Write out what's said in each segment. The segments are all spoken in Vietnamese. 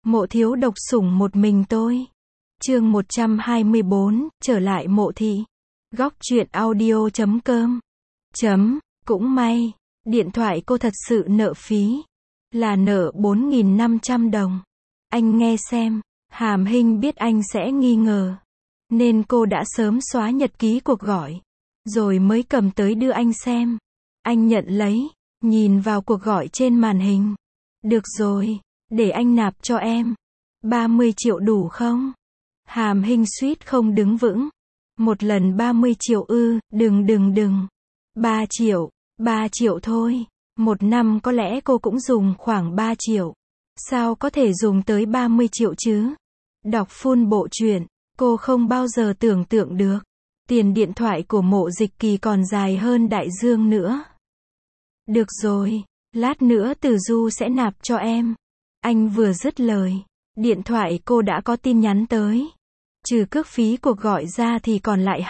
Mộ thiếu độc sủng một mình tôi. Chương 124, trở lại mộ thị. Góc truyện audio.com. Cũng may, điện thoại cô thật sự nợ phí. Là nợ 4.500 đồng. Anh nghe xem, Hàm Hinh biết anh sẽ nghi ngờ. Nên cô đã sớm xóa nhật ký cuộc gọi. Rồi mới cầm tới đưa anh xem. Anh nhận lấy, nhìn vào cuộc gọi trên màn hình. Được rồi, để anh nạp cho em. 30 triệu đủ không? Hàm Hinh suýt không đứng vững. Một lần 30 triệu ư, đừng. 3 triệu thôi. Một năm có lẽ cô cũng dùng khoảng 3 triệu. Sao có thể dùng tới 30 triệu chứ? Đọc full bộ truyện, cô không bao giờ tưởng tượng được. Tiền điện thoại của Mộ Dịch Kỳ còn dài hơn đại dương nữa. Được rồi, lát nữa Từ Du sẽ nạp cho em. Anh vừa dứt lời, điện thoại cô đã có tin nhắn tới. Trừ cước phí cuộc gọi ra thì còn lại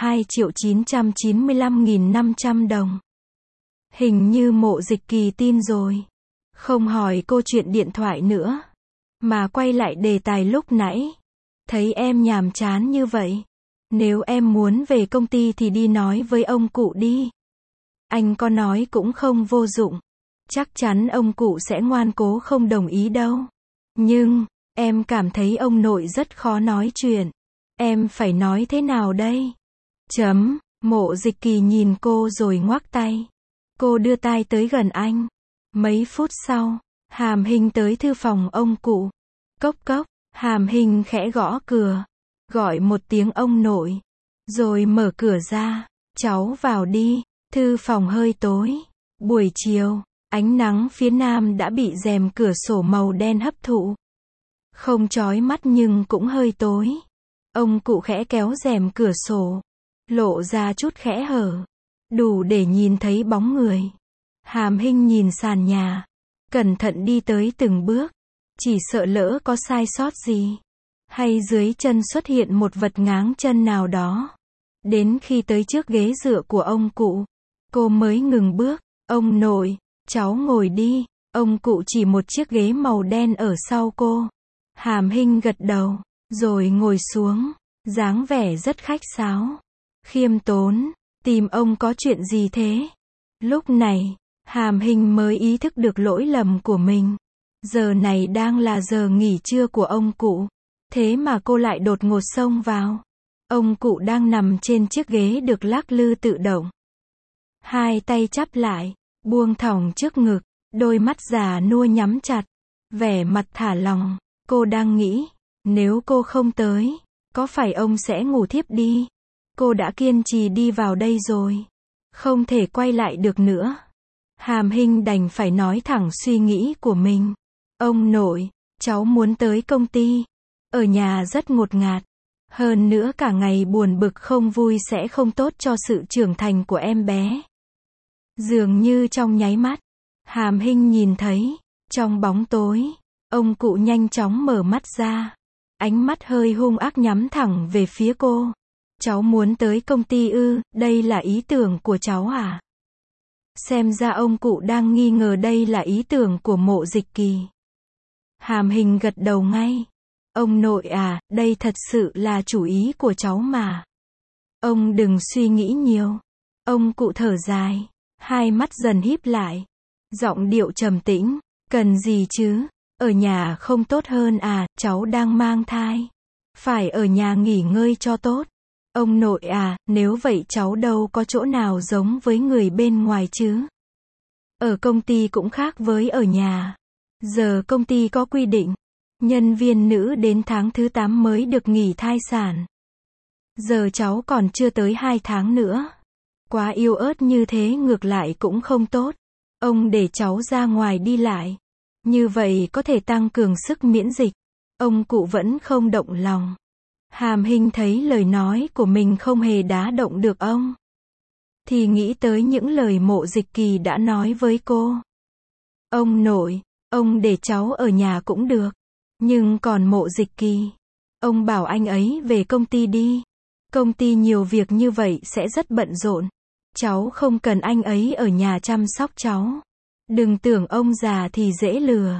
2.995.500 đồng. Hình như Mộ Dịch Kỳ tin rồi. Không hỏi cô chuyện điện thoại nữa. Mà quay lại đề tài lúc nãy. Thấy em nhàm chán như vậy. Nếu em muốn về công ty thì đi nói với ông cụ đi. Anh có nói cũng không vô dụng. Chắc chắn ông cụ sẽ ngoan cố không đồng ý đâu. Nhưng, em cảm thấy ông nội rất khó nói chuyện. Em phải nói thế nào đây? Mộ Dịch Kỳ nhìn cô rồi ngoắc tay. Cô đưa tay tới gần anh. Mấy phút sau, Hàm Hinh tới thư phòng ông cụ. Cốc cốc, Hàm Hinh khẽ gõ cửa. Gọi một tiếng ông nội. Rồi mở cửa ra. Cháu vào đi. Thư phòng hơi tối. Buổi chiều, ánh nắng phía nam đã bị rèm cửa sổ màu đen hấp thụ. Không chói mắt nhưng cũng hơi tối. Ông cụ khẽ kéo rèm cửa sổ. Lộ ra chút khẽ hở. Đủ để nhìn thấy bóng người. Hàm Hinh nhìn sàn nhà. Cẩn thận đi tới từng bước. Chỉ sợ lỡ có sai sót gì. Hay dưới chân xuất hiện một vật ngáng chân nào đó. Đến khi tới trước ghế dựa của ông cụ, cô mới ngừng bước. Ông nội, cháu ngồi đi. Ông cụ chỉ một chiếc ghế màu đen ở sau cô. Hàm Hinh gật đầu, rồi ngồi xuống. Dáng vẻ rất khách sáo. Khiêm tốn. Tìm ông có chuyện gì thế? Lúc này, Hàm Hinh mới ý thức được lỗi lầm của mình. Giờ này đang là giờ nghỉ trưa của ông cụ. Thế mà cô lại đột ngột xông vào. Ông cụ đang nằm trên chiếc ghế được lắc lư tự động. Hai tay chắp lại, buông thõng trước ngực, đôi mắt già nua nhắm chặt. Vẻ mặt thả lỏng, cô đang nghĩ, nếu cô không tới, có phải ông sẽ ngủ thiếp đi? Cô đã kiên trì đi vào đây rồi. Không thể quay lại được nữa. Hàm Hinh đành phải nói thẳng suy nghĩ của mình. Ông nội, cháu muốn tới công ty. Ở nhà rất ngột ngạt. Hơn nữa cả ngày buồn bực không vui sẽ không tốt cho sự trưởng thành của em bé. Dường như trong nháy mắt, Hàm Hinh nhìn thấy, trong bóng tối, ông cụ nhanh chóng mở mắt ra. Ánh mắt hơi hung ác nhắm thẳng về phía cô. Cháu muốn tới công ty ư, đây là ý tưởng của cháu à? Xem ra ông cụ đang nghi ngờ đây là ý tưởng của Mộ Dịch Kỳ. Hàm Hinh gật đầu ngay. Ông nội à, đây thật sự là chủ ý của cháu mà. Ông đừng suy nghĩ nhiều. Ông cụ thở dài. Hai mắt dần híp lại. Giọng điệu trầm tĩnh. Cần gì chứ? Ở nhà không tốt hơn à, cháu đang mang thai. Phải ở nhà nghỉ ngơi cho tốt. Ông nội à, nếu vậy cháu đâu có chỗ nào giống với người bên ngoài chứ. Ở công ty cũng khác với ở nhà. Giờ công ty có quy định. Nhân viên nữ đến tháng thứ 8 mới được nghỉ thai sản. Giờ cháu còn chưa tới 2 tháng nữa. Quá yếu ớt như thế ngược lại cũng không tốt. Ông để cháu ra ngoài đi lại. Như vậy có thể tăng cường sức miễn dịch. Ông cụ vẫn không động lòng. Hàm Hinh thấy lời nói của mình không hề đá động được ông. Thì nghĩ tới những lời Mộ Dịch Kỳ đã nói với cô. Ông nội, ông để cháu ở nhà cũng được. Nhưng còn Mộ Dịch Kỳ, ông bảo anh ấy về công ty đi. Công ty nhiều việc như vậy sẽ rất bận rộn. Cháu không cần anh ấy ở nhà chăm sóc cháu. Đừng tưởng ông già thì dễ lừa.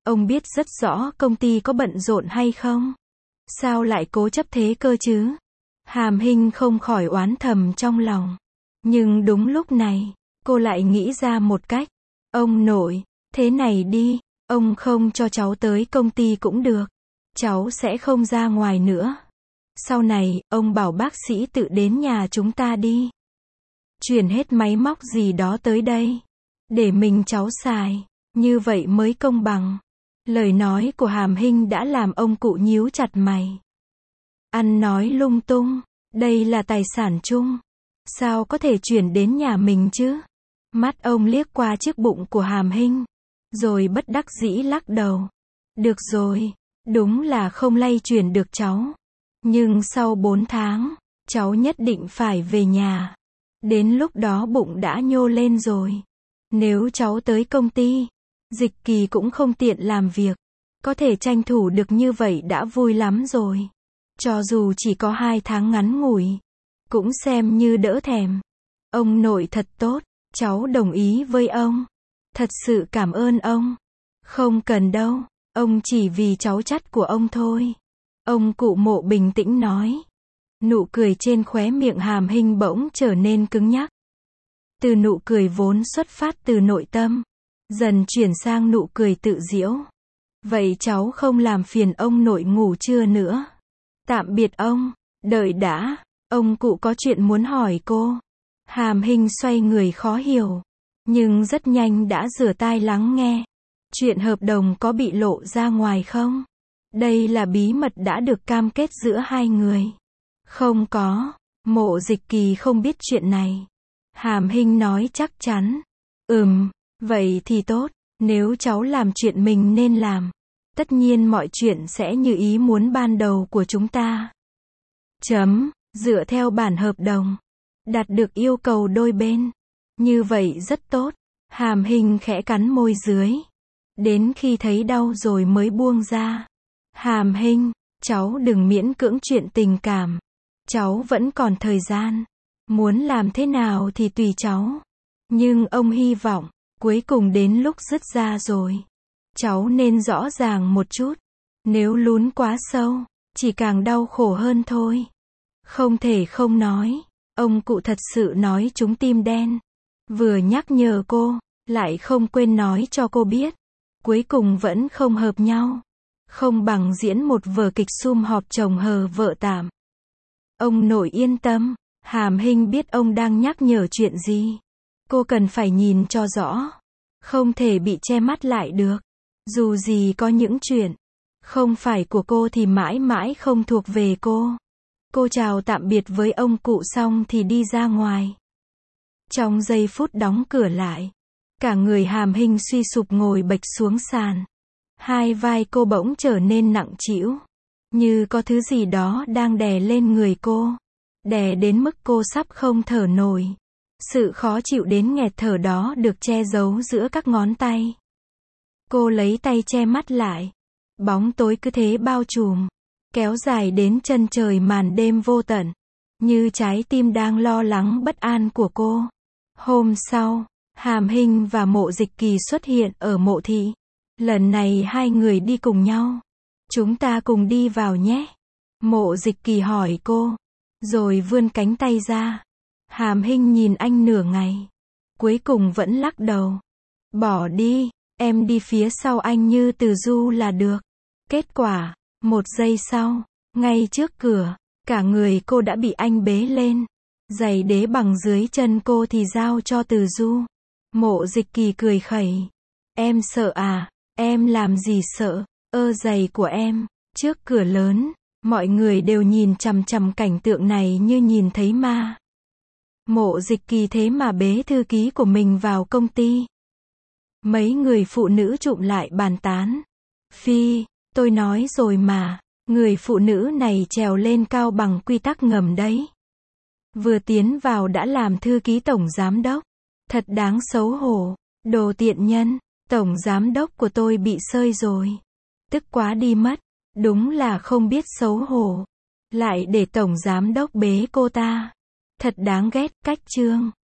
Ông biết rất rõ công ty có bận rộn hay không? Sao lại cố chấp thế cơ chứ? Hàm Hinh không khỏi oán thầm trong lòng. Nhưng đúng lúc này, cô lại nghĩ ra một cách. Ông nội, thế này đi, ông không cho cháu tới công ty cũng được. Cháu sẽ không ra ngoài nữa. Sau này, ông bảo bác sĩ tự đến nhà chúng ta đi. Chuyển hết máy móc gì đó tới đây. Để mình cháu xài. Như vậy mới công bằng. Lời nói của Hàm Hinh đã làm ông cụ nhíu chặt mày. Ăn nói lung tung. Đây là tài sản chung. Sao có thể chuyển đến nhà mình chứ? Mắt ông liếc qua chiếc bụng của Hàm Hinh. Rồi bất đắc dĩ lắc đầu. Được rồi. Đúng là không lay chuyển được cháu. Nhưng sau 4 tháng, cháu nhất định phải về nhà. Đến lúc đó bụng đã nhô lên rồi. Nếu cháu tới công ty, Dịch Kỳ cũng không tiện làm việc. Có thể tranh thủ được như vậy đã vui lắm rồi. Cho dù chỉ có 2 tháng ngắn ngủi, cũng xem như đỡ thèm. Ông nội thật tốt, cháu đồng ý với ông. Thật sự cảm ơn ông. Không cần đâu, ông chỉ vì cháu chắt của ông thôi. Ông cụ Mộ bình tĩnh nói. Nụ cười trên khóe miệng Hàm Hinh bỗng trở nên cứng nhắc. Từ nụ cười vốn xuất phát từ nội tâm, dần chuyển sang nụ cười tự giễu. Vậy cháu không làm phiền ông nội ngủ trưa nữa. Tạm biệt ông, đợi đã, ông cụ có chuyện muốn hỏi cô. Hàm Hinh xoay người khó hiểu, nhưng rất nhanh đã rửa tai lắng nghe. Chuyện hợp đồng có bị lộ ra ngoài không? Đây là bí mật đã được cam kết giữa hai người. Không có, Mộ Dịch Kỳ không biết chuyện này. Hàm Hinh nói chắc chắn. Vậy thì tốt, nếu cháu làm chuyện mình nên làm, tất nhiên mọi chuyện sẽ như ý muốn ban đầu của chúng ta. Dựa theo bản hợp đồng, đạt được yêu cầu đôi bên. Như vậy rất tốt. Hàm Hinh khẽ cắn môi dưới. Đến khi thấy đau rồi mới buông ra. Hàm Hinh, cháu đừng miễn cưỡng chuyện tình cảm. Cháu vẫn còn thời gian. Muốn làm thế nào thì tùy cháu. Nhưng ông hy vọng, cuối cùng đến lúc dứt ra rồi, cháu nên rõ ràng một chút. Nếu lún quá sâu, chỉ càng đau khổ hơn thôi. Không thể không nói, ông cụ thật sự nói trúng tim đen. Vừa nhắc nhở cô, lại không quên nói cho cô biết. Cuối cùng vẫn không hợp nhau. Không bằng diễn một vở kịch sum họp chồng hờ vợ tạm. Ông nội yên tâm, Hàm Hinh biết ông đang nhắc nhở chuyện gì. Cô cần phải nhìn cho rõ. Không thể bị che mắt lại được. Dù gì có những chuyện không phải của cô thì mãi mãi không thuộc về cô. Cô chào tạm biệt với ông cụ xong thì đi ra ngoài. Trong giây phút đóng cửa lại, cả người Hàm Hinh suy sụp ngồi bệch xuống sàn. Hai vai cô bỗng trở nên nặng trĩu, như có thứ gì đó đang đè lên người cô, đè đến mức cô sắp không thở nổi. Sự khó chịu đến nghẹt thở đó được che giấu giữa các ngón tay. Cô lấy tay che mắt lại. Bóng tối cứ thế bao trùm, kéo dài đến chân trời màn đêm vô tận, như trái tim đang lo lắng bất an của cô. Hôm sau, Hàm Hinh và Mộ Dịch Kỳ xuất hiện ở mộ thị. Lần này hai người đi cùng nhau. Chúng ta cùng đi vào nhé. Mộ Dịch Kỳ hỏi cô, rồi vươn cánh tay ra. Hàm Hinh nhìn anh nửa ngày, cuối cùng vẫn lắc đầu. Bỏ đi, em đi phía sau anh như Từ Du là được. Kết quả, 1 giây sau, ngay trước cửa, cả người cô đã bị anh bế lên. Giày đế bằng dưới chân cô thì giao cho Từ Du. Mộ Dịch Kỳ cười khẩy. Em sợ à? Em làm gì sợ? Giày của em. Trước cửa lớn, mọi người đều nhìn chằm chằm cảnh tượng này như nhìn thấy ma. Mộ Dịch Kỳ thế mà bế thư ký của mình vào công ty. Mấy người phụ nữ chụm lại bàn tán. Phi, tôi nói rồi mà, người phụ nữ này trèo lên cao bằng quy tắc ngầm đấy. Vừa tiến vào đã làm thư ký tổng giám đốc. Thật đáng xấu hổ. Đồ tiện nhân, tổng giám đốc của tôi bị sơi rồi. Tức quá đi mất. Đúng là không biết xấu hổ. Lại để tổng giám đốc bế cô ta. Thật đáng ghét, cách chương.